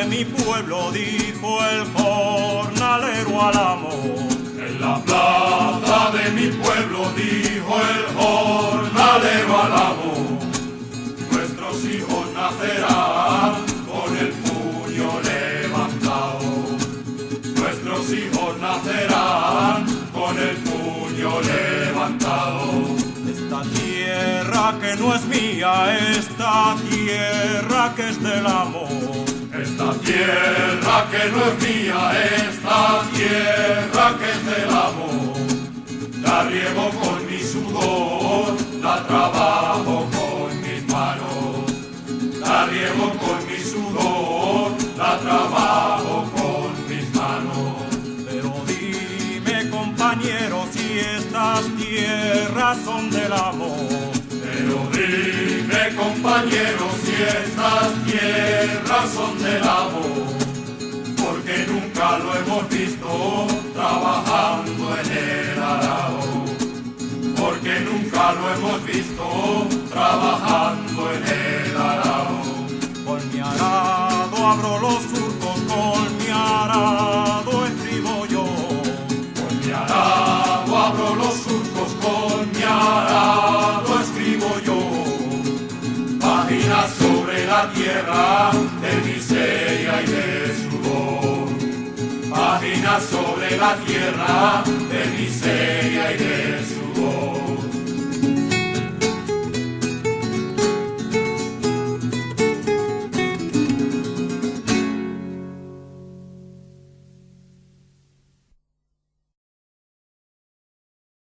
mi pueblo, dijo el jornalero al amo. En la plaza de mi pueblo, dijo el jornalero al amo, nuestros hijos nacerán con el puño levantado. Nuestros hijos nacerán con el puño levantado. Esta tierra que no es mía, esta tierra que es del amo. Esta tierra que no es mía, esta tierra que es del amo. La riego con mi sudor, la trabajo con mis manos. La riego con mi sudor, la trabajo con mis manos. Pero dime, compañero, si estas tierras son del amo. Pero dime, compañero, si estas tierras son del amo, porque nunca lo hemos visto trabajando en el arado. Porque nunca lo hemos visto trabajando en el arado. Con mi arado abro los surcos, con mi arado escribo yo. Con mi arado abro los surcos, con mi arado escribo yo. Páginas sobre la tierra de miseria y de sudor. Páginas sobre la tierra de miseria y de sudor.